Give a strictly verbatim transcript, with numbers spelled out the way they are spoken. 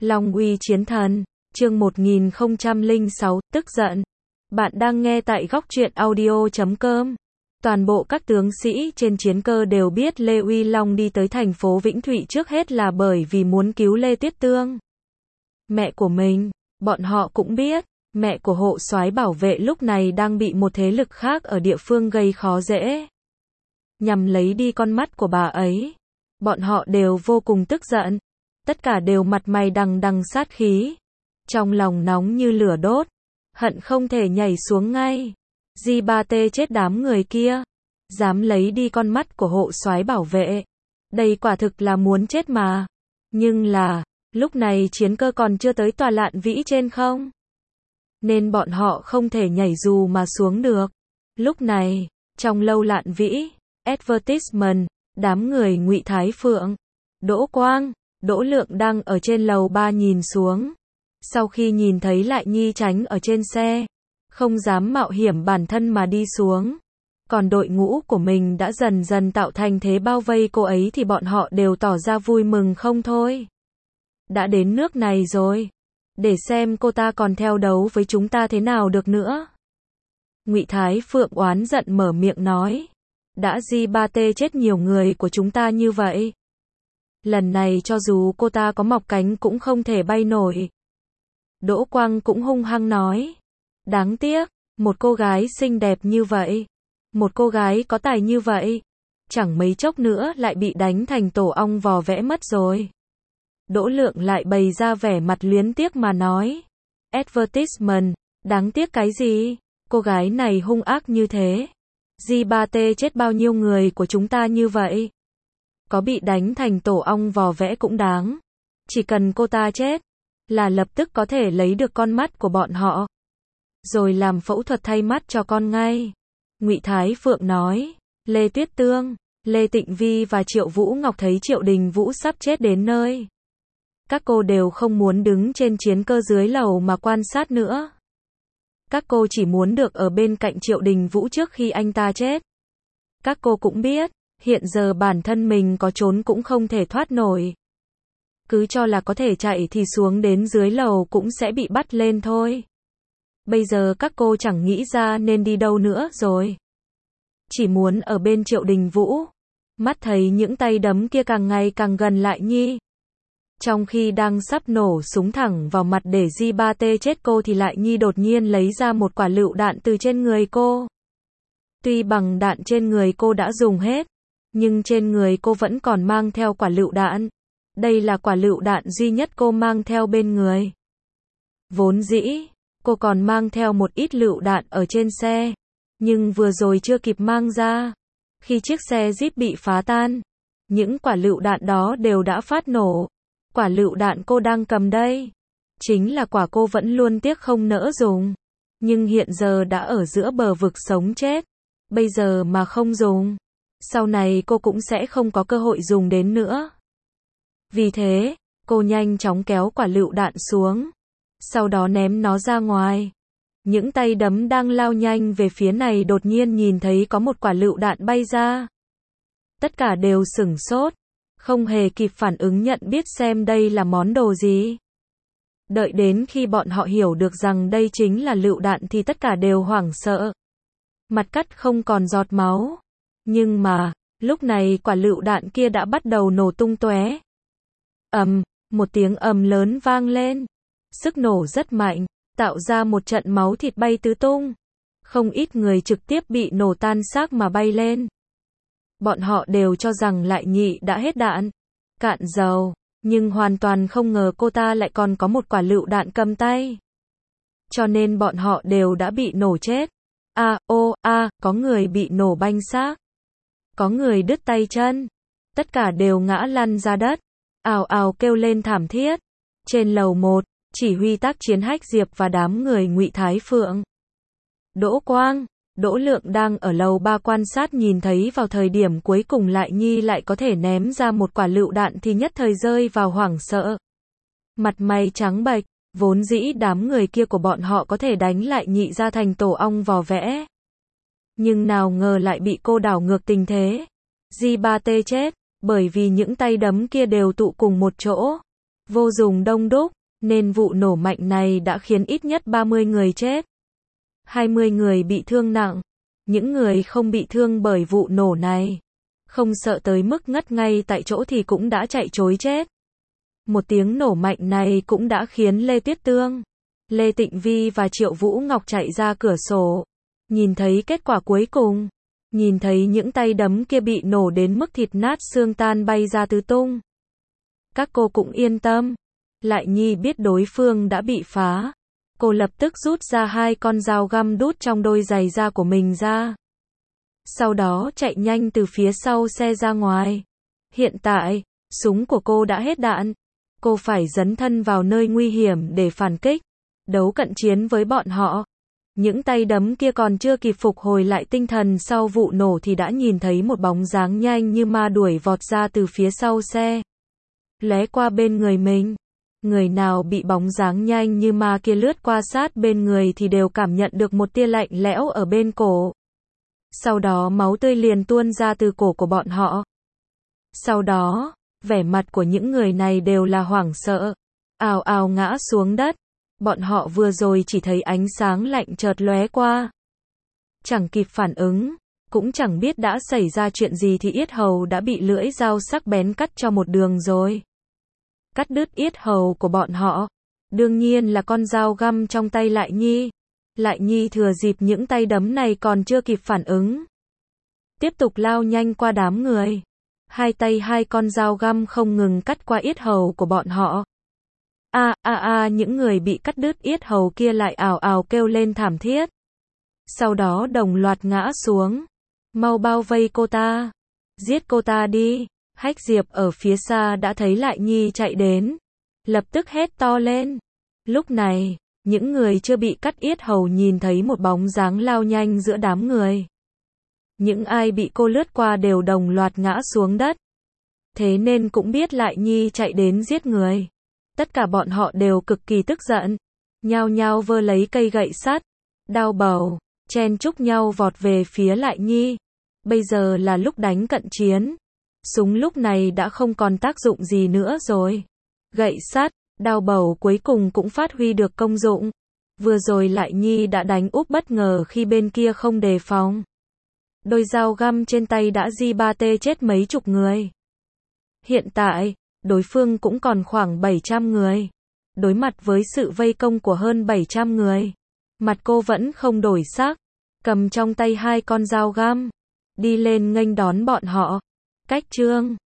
Long uy chiến thần, chương một nghìn không trăm lẻ sáu, tức giận. Bạn đang nghe tại góc truyện audio chấm com. Toàn bộ các tướng sĩ trên chiến cơ đều biết Lê Uy Long đi tới thành phố Vĩnh Thụy trước hết là bởi vì muốn cứu Lê Tuyết Tương. Mẹ của mình, bọn họ cũng biết, mẹ của hộ soái bảo vệ lúc này đang bị một thế lực khác ở địa phương gây khó dễ. Nhằm lấy đi con mắt của bà ấy. Bọn họ đều vô cùng tức giận. Tất cả đều mặt mày đằng đằng sát khí. Trong lòng nóng như lửa đốt. Hận không thể nhảy xuống ngay. Di ba tê chết đám người kia. Dám lấy đi con mắt của hộ soái bảo vệ. Đây quả thực là muốn chết mà. Nhưng là, lúc này chiến cơ còn chưa tới tòa Lạn Vĩ trên không. Nên bọn họ không thể nhảy dù mà xuống được. Lúc này, trong lâu Lạn Vĩ, advertisement, đám người Ngụy Thái Phượng, Đỗ Quang, Đỗ Lượng đang ở trên lầu ba nhìn xuống. Sau khi nhìn thấy Lại Nhi tránh ở trên xe, không dám mạo hiểm bản thân mà đi xuống. Còn đội ngũ của mình đã dần dần tạo thành thế bao vây cô ấy thì bọn họ đều tỏ ra vui mừng không thôi. Đã đến nước này rồi, để xem cô ta còn theo đấu với chúng ta thế nào được nữa. Ngụy Thái Phượng oán giận mở miệng nói. Đã Di ba tê chết nhiều người của chúng ta như vậy. Lần này cho dù cô ta có mọc cánh cũng không thể bay nổi. Đỗ Quang cũng hung hăng nói. Đáng tiếc, một cô gái xinh đẹp như vậy. Một cô gái có tài như vậy. Chẳng mấy chốc nữa lại bị đánh thành tổ ong vò vẽ mất rồi. Đỗ Lượng lại bày ra vẻ mặt luyến tiếc mà nói. Advertisement, đáng tiếc cái gì? Cô gái này hung ác như thế. Di ba tê chết bao nhiêu người của chúng ta như vậy? Có bị đánh thành tổ ong vò vẽ cũng đáng. Chỉ cần cô ta chết, là lập tức có thể lấy được con mắt của bọn họ. Rồi làm phẫu thuật thay mắt cho con ngay. Ngụy Thái Phượng nói. Lê Tuyết Tương, Lê Tịnh Vi và Triệu Vũ Ngọc thấy Triệu Đình Vũ sắp chết đến nơi. Các cô đều không muốn đứng trên chiến cơ dưới lầu mà quan sát nữa. Các cô chỉ muốn được ở bên cạnh Triệu Đình Vũ trước khi anh ta chết. Các cô cũng biết, hiện giờ bản thân mình có trốn cũng không thể thoát nổi. Cứ cho là có thể chạy thì xuống đến dưới lầu cũng sẽ bị bắt lên thôi. Bây giờ các cô chẳng nghĩ ra nên đi đâu nữa rồi. Chỉ muốn ở bên Triệu Đình Vũ. Mắt thấy những tay đấm kia càng ngày càng gần Lại Nhi. Trong khi đang sắp nổ súng thẳng vào mặt để Di ba tê chết cô thì Lại Nhi đột nhiên lấy ra một quả lựu đạn từ trên người cô. Tuy bằng đạn trên người cô đã dùng hết, nhưng trên người cô vẫn còn mang theo quả lựu đạn. Đây là quả lựu đạn duy nhất cô mang theo bên người. Vốn dĩ, cô còn mang theo một ít lựu đạn ở trên xe, nhưng vừa rồi chưa kịp mang ra. Khi chiếc xe Jeep bị phá tan, những quả lựu đạn đó đều đã phát nổ. Quả lựu đạn cô đang cầm đây, chính là quả cô vẫn luôn tiếc không nỡ dùng. Nhưng hiện giờ đã ở giữa bờ vực sống chết. Bây giờ mà không dùng, sau này cô cũng sẽ không có cơ hội dùng đến nữa. Vì thế, cô nhanh chóng kéo quả lựu đạn xuống. Sau đó ném nó ra ngoài. Những tay đấm đang lao nhanh về phía này đột nhiên nhìn thấy có một quả lựu đạn bay ra. Tất cả đều sửng sốt. Không hề kịp phản ứng nhận biết xem đây là món đồ gì. Đợi đến khi bọn họ hiểu được rằng đây chính là lựu đạn thì tất cả đều hoảng sợ. Mặt cắt không còn giọt máu. Nhưng mà, lúc này quả lựu đạn kia đã bắt đầu nổ tung tóe. Ầm, một tiếng ầm lớn vang lên. Sức nổ rất mạnh, tạo ra một trận máu thịt bay tứ tung. Không ít người trực tiếp bị nổ tan xác mà bay lên. Bọn họ đều cho rằng Lại Nhị đã hết đạn, cạn dầu, nhưng hoàn toàn không ngờ cô ta lại còn có một quả lựu đạn cầm tay. Cho nên bọn họ đều đã bị nổ chết. A, ô, a, có người bị nổ banh xác. Có người đứt tay chân. Tất cả đều ngã lăn ra đất. Ào ào kêu lên thảm thiết. Trên lầu một, chỉ huy tác chiến Hách Diệp và đám người Ngụy Thái Phượng, Đỗ Quang, Đỗ Lượng đang ở lầu ba quan sát nhìn thấy vào thời điểm cuối cùng Lại Nhi lại có thể ném ra một quả lựu đạn thì nhất thời rơi vào hoảng sợ. Mặt mày trắng bệch, vốn dĩ đám người kia của bọn họ có thể đánh Lại Nhị ra thành tổ ong vò vẽ. Nhưng nào ngờ lại bị cô đảo ngược tình thế. Di ba tê chết, bởi vì những tay đấm kia đều tụ cùng một chỗ. vô dùng đông đúc, nên vụ nổ mạnh này đã khiến ít nhất ba mươi người chết, hai mươi người bị thương nặng. Những người không bị thương bởi vụ nổ này, không sợ tới mức ngất ngay tại chỗ thì cũng đã chạy trối chết. Một tiếng nổ mạnh này cũng đã khiến Lê Tuyết Tương, Lê Tịnh Vi và Triệu Vũ Ngọc chạy ra cửa sổ, nhìn thấy kết quả cuối cùng, nhìn thấy những tay đấm kia bị nổ đến mức thịt nát xương tan bay ra tứ tung. Các cô cũng yên tâm. Lại Nhi biết đối phương đã bị phá. Cô lập tức rút ra hai con dao găm đút trong đôi giày da của mình ra. Sau đó chạy nhanh từ phía sau xe ra ngoài. Hiện tại, súng của cô đã hết đạn. Cô phải dấn thân vào nơi nguy hiểm để phản kích, đấu cận chiến với bọn họ. Những tay đấm kia còn chưa kịp phục hồi lại tinh thần sau vụ nổ thì đã nhìn thấy một bóng dáng nhanh như ma đuổi vọt ra từ phía sau xe, lóe qua bên người mình. Người nào bị bóng dáng nhanh như ma kia lướt qua sát bên người thì đều cảm nhận được một tia lạnh lẽo ở bên cổ. Sau đó máu tươi liền tuôn ra từ cổ của bọn họ. Sau đó, vẻ mặt của những người này đều là hoảng sợ, ào ào ngã xuống đất. Bọn họ vừa rồi chỉ thấy ánh sáng lạnh chợt lóe qua, chẳng kịp phản ứng, cũng chẳng biết đã xảy ra chuyện gì thì yết hầu đã bị lưỡi dao sắc bén cắt cho một đường rồi. Cắt đứt yết hầu của bọn họ, đương nhiên là con dao găm trong tay Lại Nhi. Lại Nhi thừa dịp những tay đấm này còn chưa kịp phản ứng, tiếp tục lao nhanh qua đám người. Hai tay hai con dao găm không ngừng cắt qua yết hầu của bọn họ. A a a, những người bị cắt đứt yết hầu kia lại ào ào kêu lên thảm thiết. Sau đó đồng loạt ngã xuống. Mau bao vây cô ta, giết cô ta đi. Hách Diệp ở phía xa đã thấy Lại Nhi chạy đến, lập tức hét to lên. Lúc này, những người chưa bị cắt yết hầu nhìn thấy một bóng dáng lao nhanh giữa đám người. Những ai bị cô lướt qua đều đồng loạt ngã xuống đất. Thế nên cũng biết Lại Nhi chạy đến giết người. Tất cả bọn họ đều cực kỳ tức giận, nhao nhao vơ lấy cây gậy sắt, đao bầu, chen chúc nhau vọt về phía Lại Nhi. Bây giờ là lúc đánh cận chiến. Súng lúc này đã không còn tác dụng gì nữa rồi. Gậy sắt, đao bầu cuối cùng cũng phát huy được công dụng. Vừa rồi Lại Nhi đã đánh úp bất ngờ khi bên kia không đề phòng. Đôi dao găm trên tay đã di ba tê chết mấy chục người. Hiện tại, đối phương cũng còn khoảng bảy trăm người. Đối mặt với sự vây công của hơn bảy trăm người, mặt cô vẫn không đổi sắc, cầm trong tay hai con dao găm, đi lên nghênh đón bọn họ. Cách Trương